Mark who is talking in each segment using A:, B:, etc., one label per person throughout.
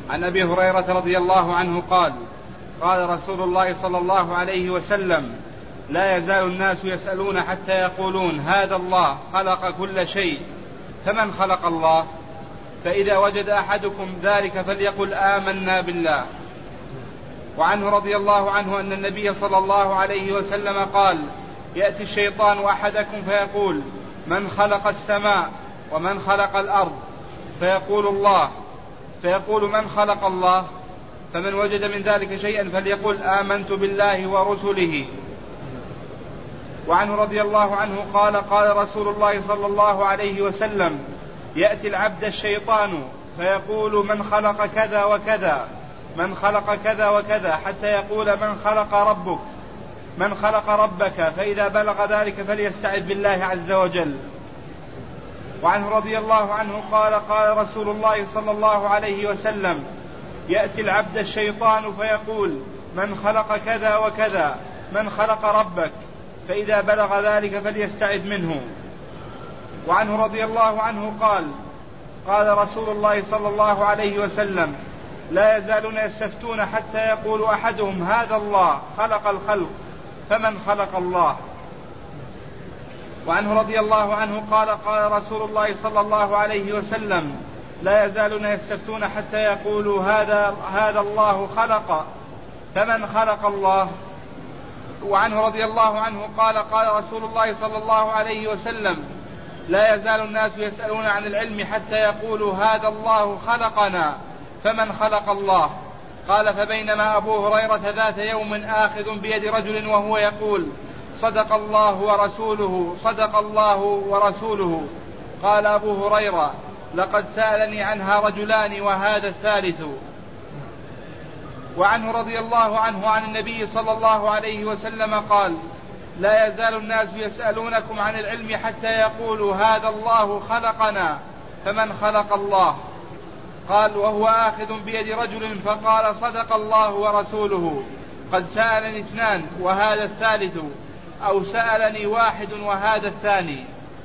A: عن أبي هريرة رضي الله عنه قال قال رسول الله صلى الله عليه وسلم لا يزال الناس يسألون حتى يقولون هذا الله خلق كل شيء فمن خلق الله؟ فإذا وجد أحدكم ذلك فليقل آمنا بالله. وعنه رضي الله عنه أن النبي صلى الله عليه وسلم قال يأتي الشيطان أحدكم فيقول من خلق السماء ومن خلق الأرض؟ فيقول الله، فيقول من خلق الله؟ فمن وجد من ذلك شيئا فليقل آمنت بالله ورسله. وعنه رضي الله عنه قال قال رسول الله صلى الله عليه وسلم يأتي العبد الشيطان فيقول من خلق كذا وكذا، من خلق كذا وكذا، حتى يقول من خلق ربك، من خلق ربك؟ فإذا بلغ ذلك فليستعذ بالله عز وجل. وعنه رضي الله عنه قال قال رسول الله صلى الله عليه وسلم يأتي العبد الشيطان فيقول من خلق كذا وكذا، من خلق ربك؟ فإذا بلغ ذلك فليستعذ منه. وعنه رضي الله عنه قال قال رسول الله صلى الله عليه وسلم لا يزالون يستفتون حتى يقول أحدهم هذا الله خلق الخلق فمن خلق الله؟ وعنه رضي الله عنه قال قال رسول الله صلى الله عليه وسلم لا يزالون يستفتون حتى يقولوا هذا الله خلق فمن خلق الله؟ وعنه رضي الله عنه قال قال رسول الله صلى الله عليه وسلم لا يزال الناس يسألون عن العلم حتى يقولوا هذا الله خلقنا فمن خلق الله؟ قال فبينما أبو هريرة ذات يوم آخذ بيد رجل وهو يقول صدق الله ورسوله، صدق الله ورسوله. قال أبو هريرة لقد سألني عنها رجلان وهذا الثالث. وعنه رضي الله عنه عن النبي صلى الله عليه وسلم قال لا يزال الناس يسألونكم عن العلم حتى يقولوا هذا الله خلقنا فمن خلق الله؟ قال وهو آخذ بيد رجل فقال صدق الله ورسوله، قد سألني اثنان وهذا الثالث، أو سألني واحد وهذا الثاني.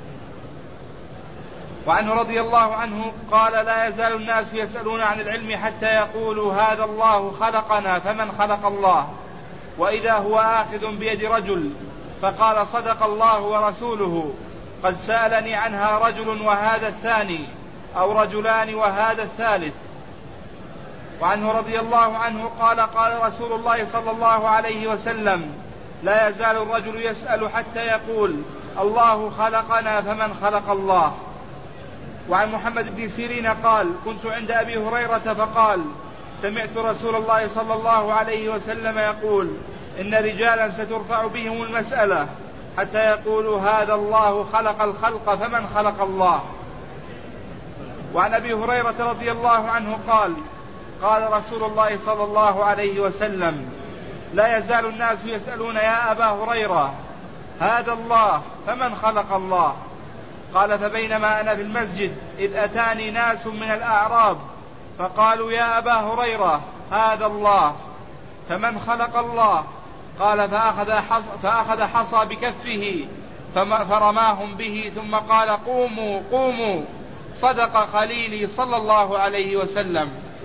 A: وعنه رضي الله عنه قال لا يزال الناس يسألون عن العلم حتى يقولوا هذا الله خلقنا فمن خلق الله؟ وإذا هو آخذ بيد رجل فقال صدق الله ورسوله، قد سألني عنها رجل وهذا الثاني، أو رجلان وهذا الثالث. وعنه رضي الله عنه قال قال رسول الله صلى الله عليه وسلم لا يزال الرجل يسأل حتى يقول الله خلقنا فمن خلق الله؟ وعن محمد بن سيرين قال كنت عند أبي هريرة فقال سمعت رسول الله صلى الله عليه وسلم يقول إن رجالا سترفع بهم المسألة حتى يقولوا هذا الله خلق الخلق فمن خلق الله؟ وعن أبي هريرة رضي الله عنه قال قال رسول الله صلى الله عليه وسلم لا يزال الناس يسألون يا أبا هريرة هذا الله فمن خلق الله؟ قال فبينما أنا في المسجد إذ أتاني ناس من الأعراب فقالوا يا أبا هريرة هذا الله فمن خلق الله؟ قال فأخذ حصى بكفه فرماهم به ثم قال قوموا قوموا صدق خليلي صلى الله عليه وسلم.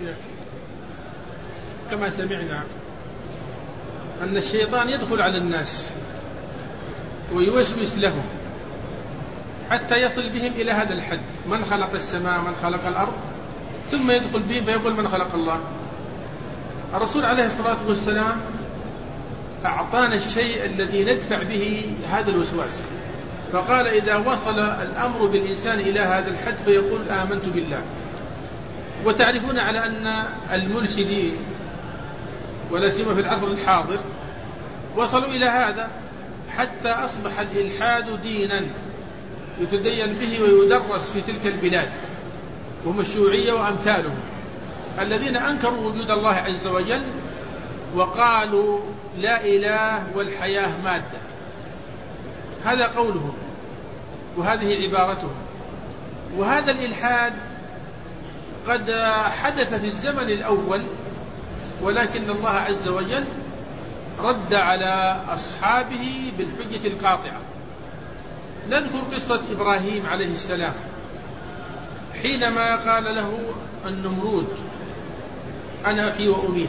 B: كما سمعنا أن الشيطان يدخل على الناس ويوسوس لهم حتى يصل بهم إلى هذا الحد، من خلق السماء من خلق الأرض، ثم يدخل بهم فيقول من خلق الله. الرسول عليه الصلاة والسلام أعطانا الشيء الذي ندفع به هذا الوسواس، فقال إذا وصل الأمر بالإنسان إلى هذا الحد فيقول آمنت بالله. وتعرفون على أن الملحدين ولا سيما في العصر الحاضر وصلوا إلى هذا حتى أصبح الإلحاد دينا يتدين به ويدرس في تلك البلاد، وهم الشيوعية وأمثالهم الذين أنكروا وجود الله عز وجل وقالوا لا إله والحياة مادة. هذا قولهم وهذه عبارتهم. وهذا الإلحاد قد حدث في الزمن الأول، ولكن الله عز وجل رد على أصحابه بالحجة القاطعة. نذكر قصة إبراهيم عليه السلام حينما قال له النمرود أنا أحيي وأميت،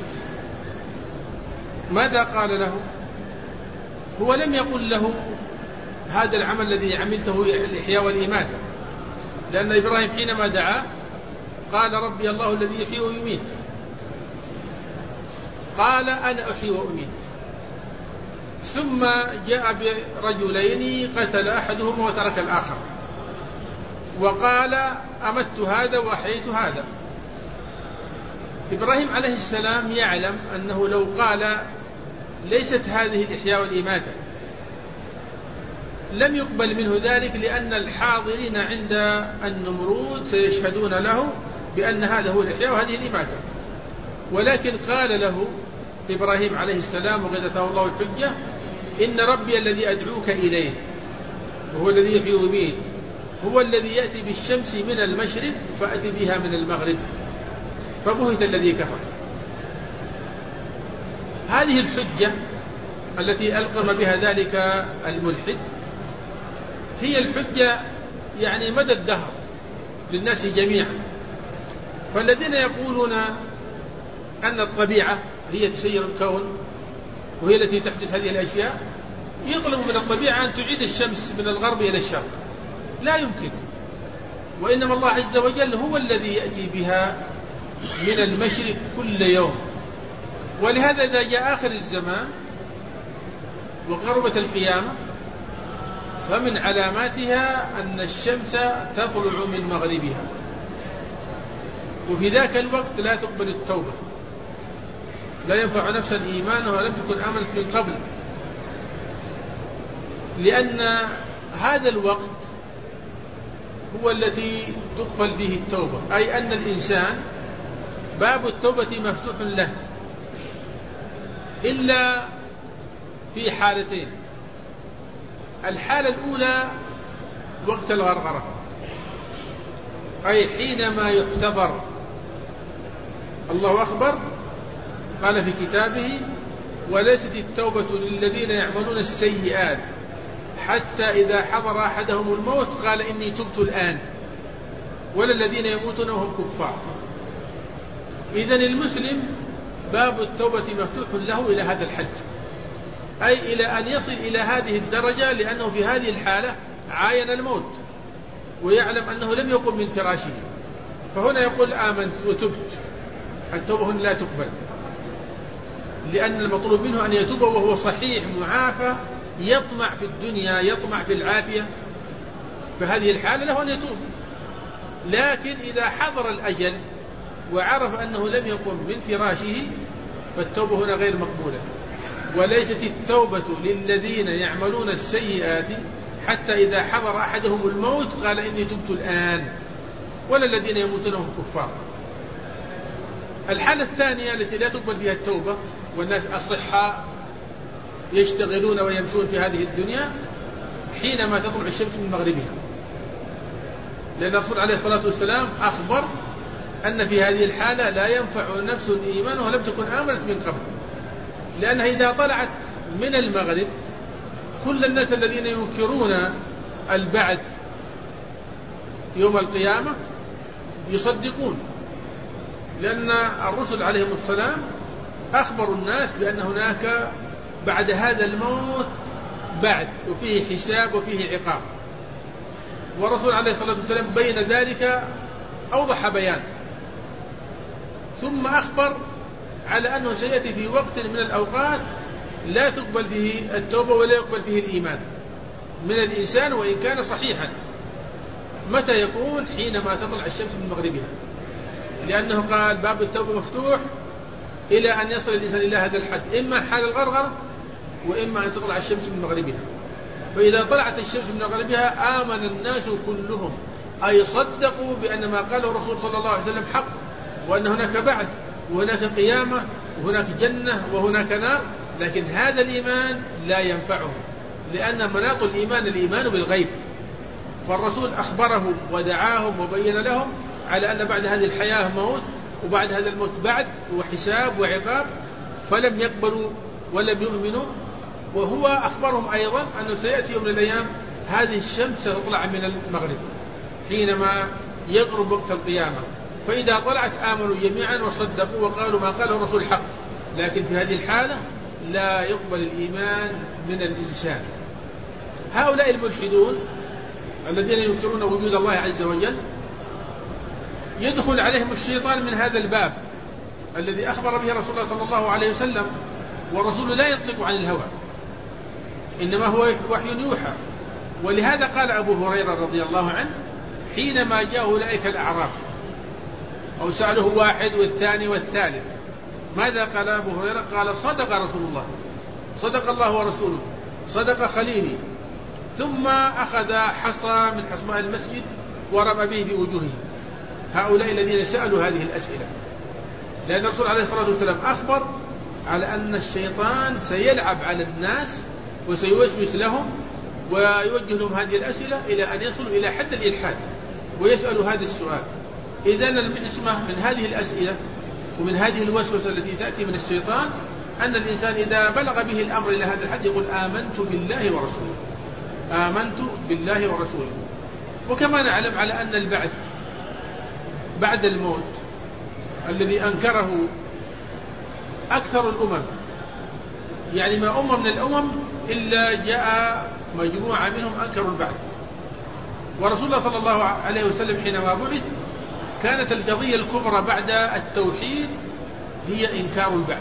B: ماذا قال له؟ هو لم يقل له هذا العمل الذي عملته الإحياء والإماتة، لأن إبراهيم حينما دعا قال ربي الله الذي يحيي ويميت، قال أنا أحيي وأميت. ثم جاء برجلين قتل أحدهما وترك الآخر، وقال أمت هذا وأحييت هذا. إبراهيم عليه السلام يعلم أنه لو قال ليست هذه الإحياء والإماتة لم يقبل منه ذلك، لأن الحاضرين عند النمرود سيشهدون له بأن هذا هو الإحياء وهذه الإماتة. ولكن قال له إبراهيم عليه السلام وقد أتاه الله الحجة إن ربي الذي أدعوك إليه وهو الذي يحيي ويميت هو الذي يأتي بالشمس من المشرق فأتي بها من المغرب، فبهت الذي كفر. هذه الحجة التي ألقم بها ذلك الملحد هي الحجة يعني مدى الدهر للناس جميعا. فالذين يقولون أن الطبيعة هي تسير الكون وهي التي تحدث هذه الأشياء يطلب من الطبيعة أن تعيد الشمس من الغرب إلى الشرق، لا يمكن. وإنما الله عز وجل هو الذي يأتي بها من المشرق كل يوم. ولهذا إذا جاء آخر الزمان وقربت القيامة فمن علاماتها أن الشمس تطلع من مغربها، وفي ذاك الوقت لا تقبل التوبة، لا ينفع نفسا إيمانها لم تكن آمنت من قبل، لأن هذا الوقت هو التي تقبل فيه التوبة، أي أن الإنسان باب التوبة مفتوح له إلا في حالتين. الحالة الأولى وقت الغرغرة، أي حينما يحتضر. الله أخبر قال في كتابه وليست التوبة للذين يعملون السيئات حتى إذا حضر أحدهم الموت قال إني تبت الآن، ولا الذين يموتون وهم كفار. إذن المسلم باب التوبة مفتوح له إلى هذا الحد، أي إلى أن يصل إلى هذه الدرجة، لأنه في هذه الحالة عاين الموت ويعلم أنه لم يقم من فراشه، فهنا يقول آمنت وتبت. التوبة هنا لا تقبل، لأن المطلوب منه أن يتوب وهو صحيح معافى يطمع في الدنيا يطمع في العافية، فهذه الحالة له أن يتوب. لكن إذا حضر الأجل وعرف أنه لم يقم من فراشه فالتوبة هنا غير مقبولة. وليست التوبة للذين يعملون السيئات حتى إذا حضر أحدهم الموت قال إني تبت الآن، ولا الذين يموتون وهم كفار. الحالة الثانية التي لا تقبل فيها التوبة والناس أصحاء يشتغلون ويمشون في هذه الدنيا حينما تطلع الشمس من مغربها، لأن الرسول عليه الصلاة والسلام أخبر أن في هذه الحالة لا ينفع نفس الإيمان ولم تكن آمنت من قبل، لأنها إذا طلعت من المغرب كل الناس الذين ينكرون البعث يوم القيامة يصدقون، لأن الرسل عليهم السلام أخبروا الناس بأن هناك بعد هذا الموت بعد وفيه حساب وفيه عقاب، والرسول عليه الصلاة والسلام بين ذلك أوضح بيان. ثم أخبر على أنه سيأتي في وقت من الأوقات لا تقبل فيه التوبة ولا يقبل فيه الإيمان من الإنسان وإن كان صحيحا. متى يكون؟ حينما تطلع الشمس من مغربها، لأنه قال باب التوبة مفتوح إلى أن يصل الإنسان إلى هذا الحد، إما حال الغرغرة وإما أن تطلع الشمس من مغربها. فإذا طلعت الشمس من مغربها آمن الناس كلهم، أي صدقوا بأن ما قاله الرسول صلى الله عليه وسلم حق، وأن هناك بعث وهناك قيامة وهناك جنة وهناك نار. لكن هذا الإيمان لا ينفعه، لأن مناط الإيمان بالغيب، فالرسول أخبرهم ودعاهم وبين لهم على أن بعد هذه الحياة موت وبعد هذا الموت بعد وحساب وعقاب، فلم يقبلوا ولم يؤمنوا. وهو أخبرهم أيضا أنه سيأتي يوم من الأيام هذه الشمس ستطلع من المغرب حينما يقرب وقت القيامة، فإذا طلعت آمنوا جميعا وصدقوا وقالوا ما قاله الرسول حق. لكن في هذه الحالة لا يقبل الإيمان من الإنسان. هؤلاء الملحدون الذين ينكرون وجود الله عز وجل يدخل عليهم الشيطان من هذا الباب الذي أخبر به رسول الله صلى الله عليه وسلم، ورسوله لا ينطق عن الهوى إنما هو وحي يوحى. ولهذا قال أبو هريرة رضي الله عنه حينما جاءه أولئك الأعراب أو سأله واحد والثاني والثالث ماذا قال أبو هريرة؟ قال صدق رسول الله، صدق الله ورسوله، صدق خليلي. ثم أخذ حصى من حصباء المسجد ورمى به بوجوههم هؤلاء الذين سألوا هذه الأسئلة، لأن الرسول عليه الصلاة والسلام أخبر على أن الشيطان سيلعب على الناس وسيوسوس لهم ويوجه لهم هذه الأسئلة إلى أن يصلوا إلى حد الإلحاد ويسألوا هذا السؤال. إذن المعصمة من هذه الأسئلة ومن هذه الوسوسة التي تأتي من الشيطان أن الإنسان إذا بلغ به الأمر إلى هذا الحد يقول آمنت بالله ورسوله، آمنت بالله ورسوله. وكما نعلم على أن البعث بعد الموت الذي أنكره أكثر الأمم، يعني ما أمة من الأمم إلا جاء مجموعة منهم أنكروا البعث. ورسول الله صلى الله عليه وسلم حينما بعث كانت القضية الكبرى بعد التوحيد هي إنكار البعث.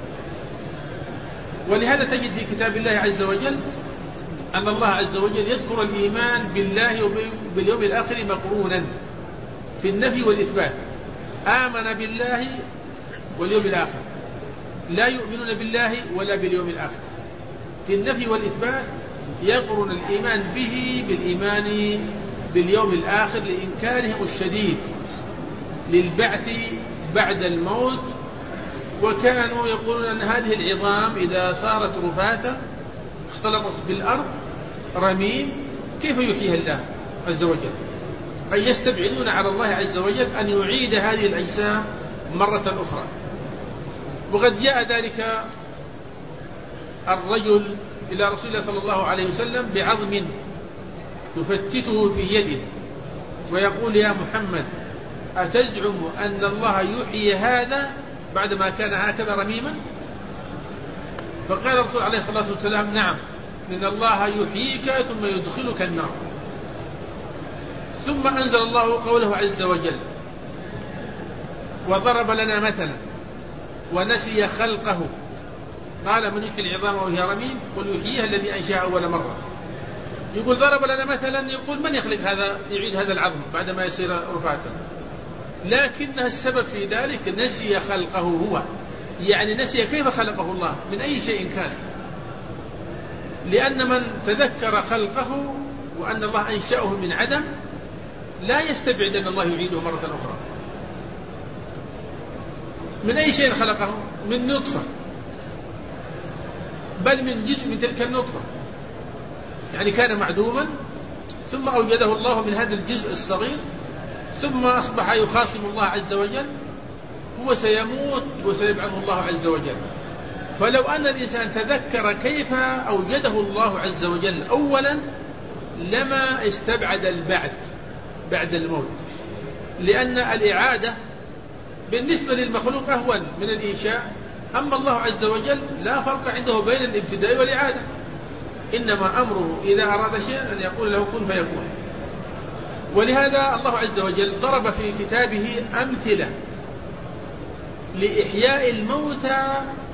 B: ولهذا تجد في كتاب الله عز وجل أن الله عز وجل يذكر الإيمان بالله وباليوم الآخر مقرونا في النفي والإثبات. آمن بالله واليوم الآخر، لا يؤمنون بالله ولا باليوم الآخر. في النفي والإثبات يقرن الإيمان به بالإيمان باليوم الآخر لإنكارهم الشديد للبعث بعد الموت. وكانوا يقولون أن هذه العظام إذا صارت رفاتا اختلطت بالأرض رميم كيف يحييها الله عز وجل؟ أي يستبعدون على الله عز وجل أن يعيد هذه الأجسام مرة أخرى. وقد جاء ذلك الرجل إلى رسول الله صلى الله عليه وسلم بعظم يفتته في يده ويقول يا محمد أتزعم أن الله يحيي هذا بعدما كان هكذا رميما؟ فقال الرسول عليه الصلاة والسلام نعم، إن الله يحييك ثم يدخلك النار. ثم أنزل الله قوله عز وجل وضرب لنا مثلا ونسي خلقه قال من يحيي العظام وهي رميم قل يحييها الذي أنشأها أول مرة. يقول ضرب لنا مثلا، يقول من يخلق هذا يعيد هذا العظم بعدما يصير رفاتا؟ لكن السبب في ذلك نسي خلقه هو، يعني نسي كيف خلقه الله من أي شيء كان. لأن من تذكر خلقه وأن الله أنشأه من عدم لا يستبعد أن الله يعيده مرة أخرى. من أي شيء خلقه؟ من نطفة، بل من جزء من تلك النطفة، يعني كان معدوما ثم أوجده الله من هذا الجزء الصغير ثم أصبح يخاصم الله عز وجل، هو سيموت وسيبعثه الله عز وجل. فلو أن الإنسان تذكر كيف أوجده الله عز وجل أولا لما استبعد البعث بعد الموت، لأن الإعادة بالنسبة للمخلوق أهون من الإنشاء. أما الله عز وجل لا فرق عنده بين الابتداء والإعادة، إنما أمره إذا أراد شيئا أن يقول له كن فيكون. ولهذا الله عز وجل ضرب في كتابه أمثلة لإحياء الموتى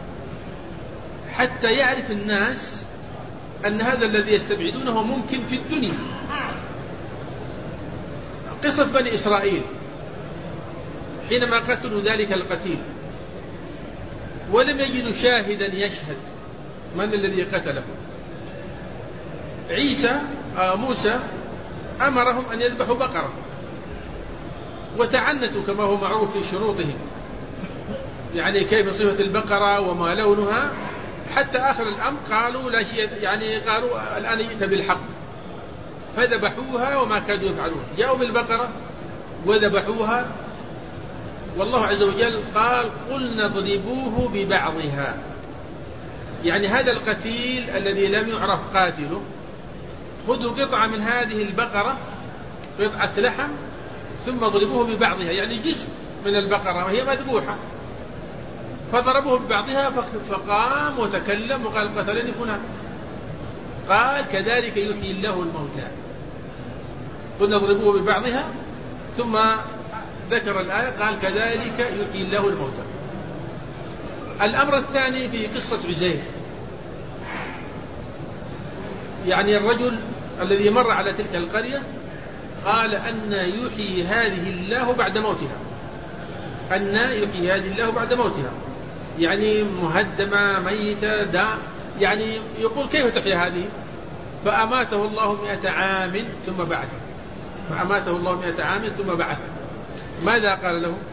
B: حتى يعرف الناس أن هذا الذي يستبعدونه ممكن في الدنيا. قصة بني إسرائيل حينما قتلوا ذلك القتيل ولم يجدوا شاهدا يشهد من الذي قتله، موسى أمرهم أن يذبحوا بقرة وتعنتوا كما هو معروف في شروطهم، يعني كيف صفة البقرة وما لونها، حتى آخر الأمر قالوا لا شيء، يعني قالوا الآن جئت بالحق، فذبحوها وما كادوا يفعلون. جاءوا بالبقرة وذبحوها، والله عز وجل قال قلنا اضربوه ببعضها، يعني هذا القتيل الذي لم يعرف قاتله خذوا قطعة من هذه البقرة، قطعة لحم، ثم اضربوه ببعضها، يعني جزء من البقرة وهي مذبوحة، فضربوه ببعضها فقام وتكلم وقال قتلني فلان. قال كذلك يحيي الله الموتى. قلنا اضربوه ببعضها، ثم ذكر الآية قال كذلك يحيي الله الموتى. الأمر الثاني في قصة عزير، يعني الرجل الذي مر على تلك القرية قال أن يحيي هذه الله بعد موتها، أن يحيي هذه الله بعد موتها، يعني مهدمة ميتة يعني يقول كيف تحيي هذه؟ فأماته الله 100 عام ثم بعثه، فأماته الله 100 عام ثم بعثه. ماذا قال له؟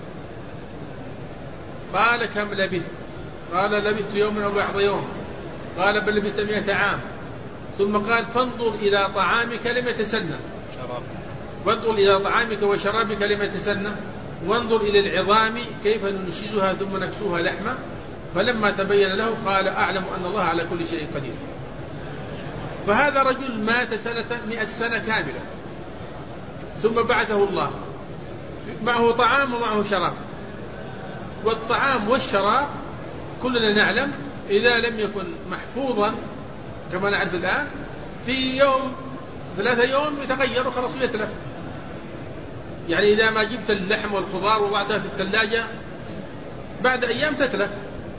B: قال كم لبثت؟ قال لبثت يوما أو بعض يوم. قال بل لبثت 100 عام. ثم قال فانظر إلى طعامك لم يتسنى، وانظر إلى طعامك وشرابك لم يتسنى، وانظر إلى العظام كيف ننشزها ثم نكسوها لحما. فلما تبين له قال أعلم أن الله على كل شيء قدير. فهذا رجل مات 100 سنة كاملة، ثم بعثه الله معه طعام ومعه شراب. والطعام والشراب كلنا نعلم إذا لم يكن محفوظا كما نعرف الآن في يوم 3 يوم يتغير وخلاص يتلف. يعني إذا ما جبت اللحم والخضار وضعتها في الثلاجة بعد أيام تتلف.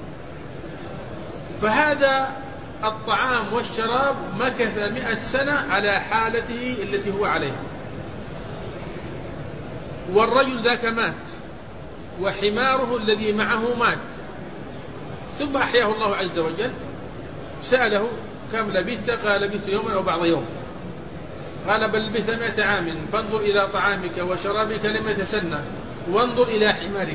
B: فهذا الطعام والشراب مكث 100 سنة على حالته التي هو عليها. والرجل ذاك مات وحماره الذي معه مات، ثم أحياه الله عز وجل. سأله كم لبثت؟ قال لبثت يوما أو بعض يوم. قال بل لبثت 100 عام. فانظر إلى طعامك وشرابك لم يتسنى، وانظر إلى حمارك،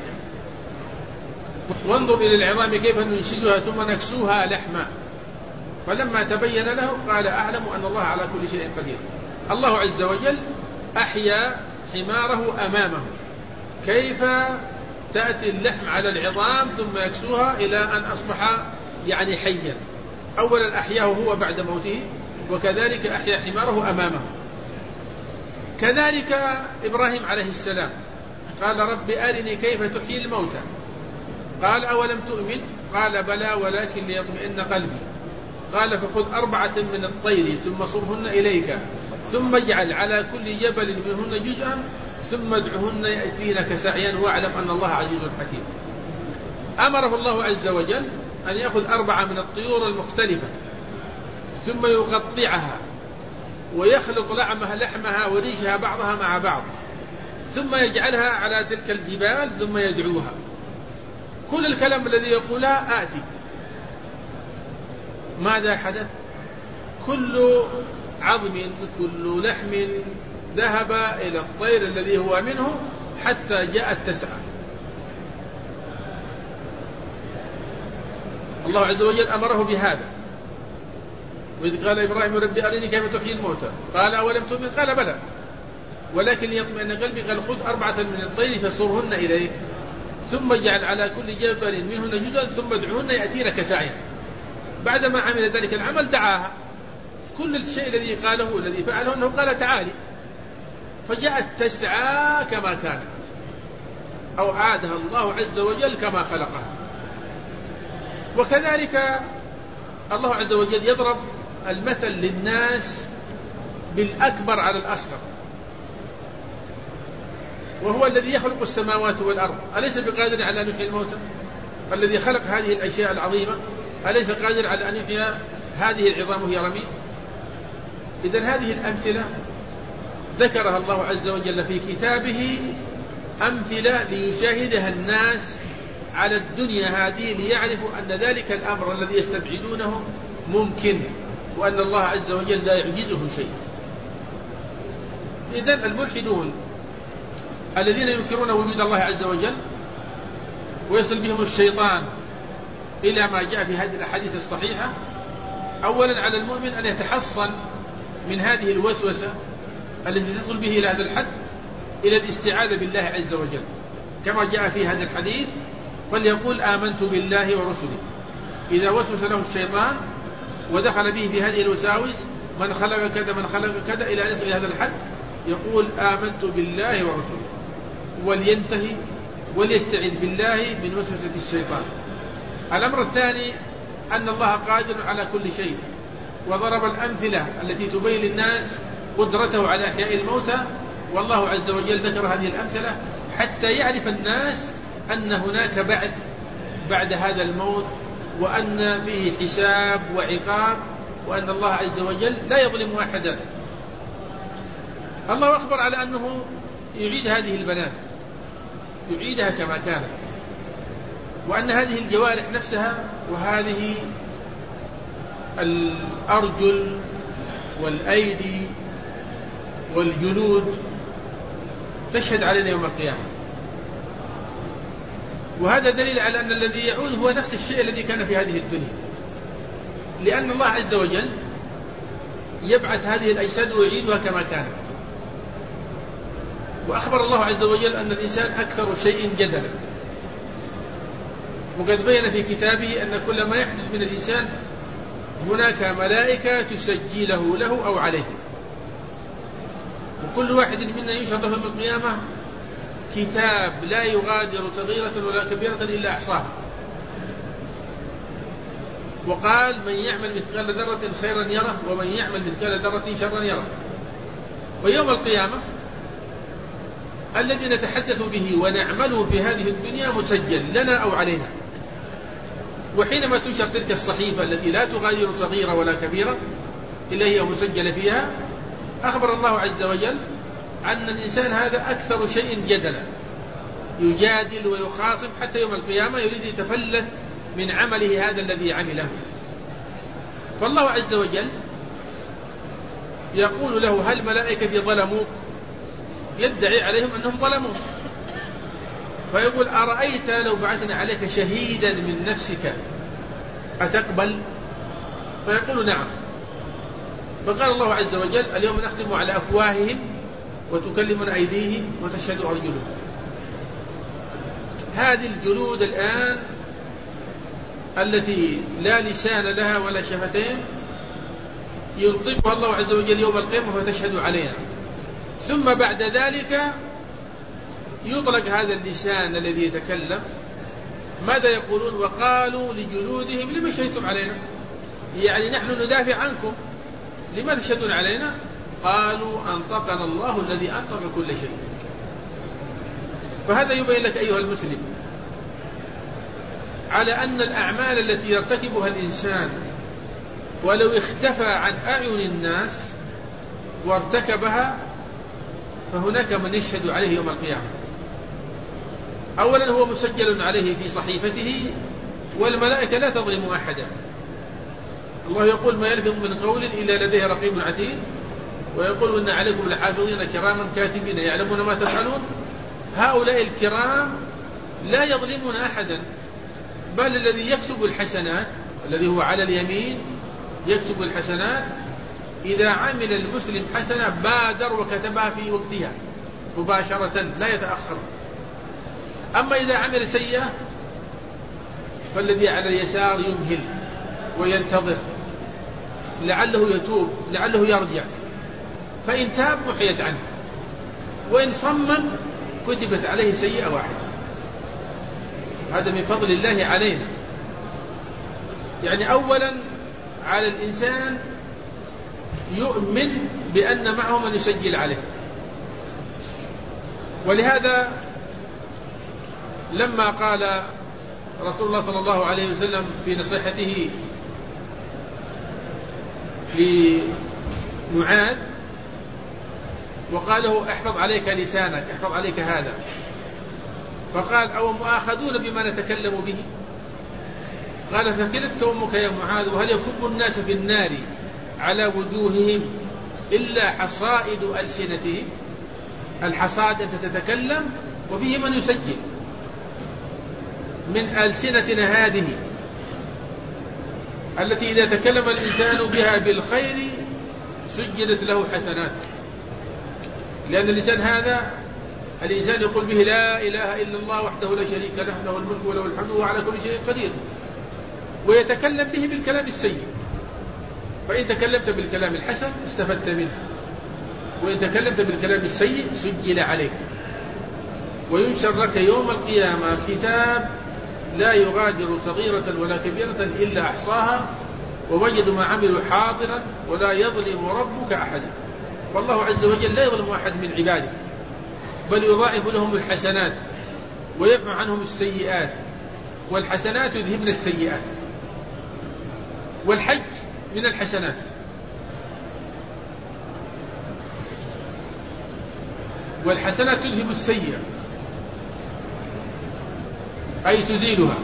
B: وانظر إلى العظام كيف ننشزها ثم نكسوها لحما. فلما تبين له قال أعلم أن الله على كل شيء قدير. الله عز وجل أحيا حماره أمامه، كيف تأتي اللحم على العظام ثم يكسوها إلى أن أصبح يعني حيا. أولا أحياه هو بعد موته، وكذلك أحيا حماره أمامه. كذلك إبراهيم عليه السلام قال رب أرني كيف تحيي الموتى. قال أولم تؤمن؟ قال بلى ولكن ليطمئن قلبي. قال فخذ 4 من الطير ثم صرهن إليك، ثم اجعل على كل جبل منهن جزءا، ثم ادعهن يأتينك سعيا واعلم أن الله عزيز حكيم. أمره الله عز وجل أن يأخذ 4 من الطيور المختلفة ثم يقطعها ويخلط لحمها وريشها بعضها مع بعض، ثم يجعلها على تلك الجبال ثم يدعوها. كل الكلام الذي يقولها آتي. ماذا حدث؟ كل عظم كل لحم ذهب إلى الطير الذي هو منه حتى جاءت 9. الله عز وجل أمره بهذا. وإذ قال إبراهيم ربي أرني كيف تحيي الموتى. قال أولم تؤمن؟ قال بلى ولكن ليطمئن قلبي. قال خذ 4 من الطير فصرهن إليك، ثم اجعل على كل جبل منهن جزءا، ثم ادعهن يأتينك سعيا. بعدما عمل ذلك العمل دعاها. كل الشيء الذي قاله الذي فعله أنه قال تعالي، فجاءت تسعى كما كانت، أو عادها الله عز وجل كما خلقها. وكذلك الله عز وجل يضرب المثل للناس بالأكبر على الأصغر، وهو الذي يخلق السماوات والأرض. أليس بقادر على أن يحيي الموتى؟ الذي خلق هذه الأشياء العظيمة أليس قادر على أن يحيي هذه العظام وهي رميم؟ إذن هذه الأمثلة ذكرها الله عز وجل في كتابه، أمثلة ليشاهدها الناس على الدنيا هذه، ليعرفوا أن ذلك الأمر الذي يستبعدونه ممكن، وأن الله عز وجل لا يعجزه شيء. إذن الملحدون الذين ينكرون وجود الله عز وجل ويصل بهم الشيطان إلى ما جاء في هذه الأحاديث الصحيحة، أولا على المؤمن أن يتحصن من هذه الوسوسة التي تصل به إلى هذا الحد إلى الاستعاذة بالله عز وجل، كما جاء في هذا الحديث فليقول آمنت بالله ورسله. إذا وسوس له الشيطان ودخل به في هذه الوساوس من خلق كذا من خلق كذا إلى أن يصل إلى هذا الحد، يقول آمنت بالله ورسله، ولينتهي وليستعذ بالله من وسوسة الشيطان. الأمر الثاني أن الله قادر على كل شيء، وضرب الأمثلة التي تبين للناس قدرته على إحياء الموتى، والله عز وجل ذكر هذه الأمثلة حتى يعرف الناس أن هناك بعد هذا الموت، وأن فيه حساب وعقاب، وأن الله عز وجل لا يظلم أحدا. الله أخبر على أنه يعيد هذه البنات، يعيدها كما كانت، وأن هذه الجوارح نفسها وهذه الأرجل والأيدي والجلود تشهد علينا يوم القيامة. وهذا دليل على أن الذي يعود هو نفس الشيء الذي كان في هذه الدنيا، لأن الله عز وجل يبعث هذه الأجساد ويعيدها كما كانت. وأخبر الله عز وجل أن الإنسان أكثر شيء جدلا، وقد بين في كتابه أن كل ما يحدث من الإنسان هناك ملائكة تسجله له أو عليه، وكل واحد منا ينشر له يوم القيامة كتاب لا يغادر صغيرة ولا كبيرة إلا أحصاها. وقال: من يعمل مثقال ذرة خيرا يره، ومن يعمل مثقال ذرة شرا يره. ويوم القيامة الذي نتحدث به ونعمله في هذه الدنيا مسجل لنا أو علينا. وحينما تنشر تلك الصحيفة التي لا تغادر صغيرة ولا كبيرة إلا هي مسجلة فيها، أخبر الله عز وجل أن الإنسان هذا أكثر شيء جدلا، يجادل ويخاصم حتى يوم القيامة يريد يتفلت من عمله هذا الذي عمله. فالله عز وجل يقول له: هل ملائكتي ظلموك؟ يدعي عليهم أنهم ظلموك، فيقول: أرأيت لو بعثنا عليك شهيدا من نفسك أتقبل؟ فيقول: نعم. فقال الله عز وجل: اليوم نختم على أفواههم وتكلمنا أيديهم وتشهد أرجلهم. هذه الجلود الآن التي لا لسان لها ولا شفتين ينطقها الله عز وجل يوم القيامة فتشهد علينا، ثم بعد ذلك يطلق هذا اللسان الذي يتكلم. ماذا يقولون؟ وقالوا لجلودهم: لما شهدتم علينا؟ يعني نحن ندافع عنكم، لما تشهدون علينا؟ قالوا: أنطقنا الله الذي أنطق كل شيء. فهذا يبين لك أيها المسلم على أن الأعمال التي يرتكبها الإنسان ولو اختفى عن أعين الناس وارتكبها فهناك من يشهد عليه يوم القيامة. أولا هو مسجل عليه في صحيفته، والملائكة لا تظلم أحدا. الله يقول: ما يلفظ من قول إلا لديه رقيب عتيد، ويقول: إن عليكم لحافظين كراما كاتبين يعلمون ما تفعلون. هؤلاء الكرام لا يظلمون أحدا، بل الذي يكتب الحسنات الذي هو على اليمين يكتب الحسنات، إذا عمل المسلم حسنة بادر وكتبها في وقتها مباشرة لا يتأخر. أما إذا عمل سيئة فالذي على اليسار يمهل وينتظر لعله يتوب لعله يرجع، فإن تاب محيت عنه، وإن صمم كتبت عليه سيئة واحدة. هذا من فضل الله علينا. يعني أولا على الإنسان يؤمن بأن معه من يسجل عليه. ولهذا لما قال رسول الله صلى الله عليه وسلم في نصيحته لمعاذ وقال له: احفظ عليك لسانك، احفظ عليك هذا، فقال: أو مؤاخذون بما نتكلم به؟ قال: ثكلتك أمك يا معاذ، وهل يكب الناس في النار على وجوههم إلا حصائد ألسنتهم؟ الحصاد أنت تتكلم وفيه من يسجل. من ألسنتنا هذه التي إذا تكلم الإنسان بها بالخير سجلت له حسنات، لأن اللسان هذا الإنسان يقول به: لا إله إلا الله وحده لا شريك له، له الملك وله الحمد وهو على كل شيء قدير، ويتكلم به بالكلام السيء. فإن تكلمت بالكلام الحسن استفدت منه، وإن تكلمت بالكلام السيء سجل عليك. وينشر لك يوم القيامة كتاب لا يغادر صغيرة ولا كبيرة إلا أحصاها ووجدوا ما عملوا حاضرا ولا يظلم ربك أحدا. والله عز وجل لا يظلم أحد من عباده، بل يضاعف لهم الحسنات ويرفع عنهم السيئات، والحسنات يذهبن السيئات، والحج من الحسنات. والحسنات تذهب السيئة أي تزيلها.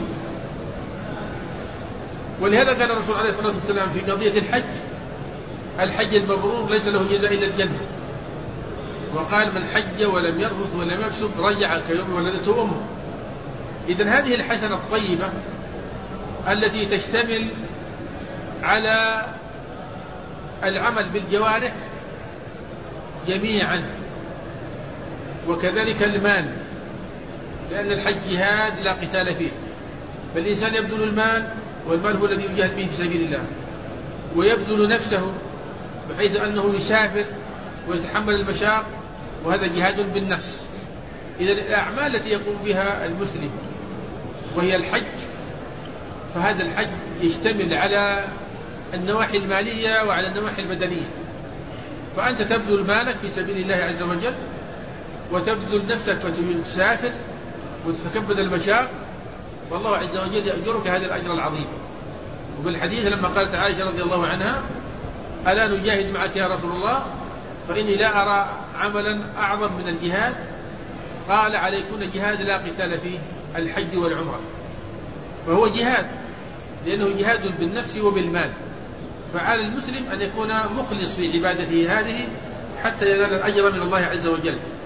B: ولهذا قال الرسول عليه الصلاة والسلام في قضية الحج: الحج المبرور ليس له جزاء إلا الجنة. وقال: من حج ولم يرفث ولم يفسق رجع كيوم ولدته أمه. إذن هذه الحسنة الطيبة التي تشتمل على العمل بالجوارح جميعا، وكذلك المال، لأن الحج جهاد لا قتال فيه، فالإنسان يبذل المال، والمال هو الذي يجاهد به في سبيل الله، ويبذل نفسه بحيث أنه يسافر ويتحمل المشاق، وهذا جهاد بالنفس. إذا الأعمال التي يقوم بها المسلم وهي الحج، فهذا الحج يشتمل على النواحي المالية وعلى النواحي البدنية. فأنت تبذل مالك في سبيل الله عز وجل، وتبذل نفسك فتسافر وتتكبد المشاق، والله عز وجل يأجرك هذا الأجر العظيم. وبالحديث لما قالت عائشة رضي الله عنها: ألا نجاهد معك يا رسول الله؟ فإني لا أرى عملا أعظم من الجهاد. قال: عليكن جهاد لا قتال فيه، الحج والعمرة. فهو جهاد لأنه جهاد بالنفس وبالمال، فعلى المسلم أن يكون مخلص في عبادته هذه حتى ينال الأجر من الله عز وجل.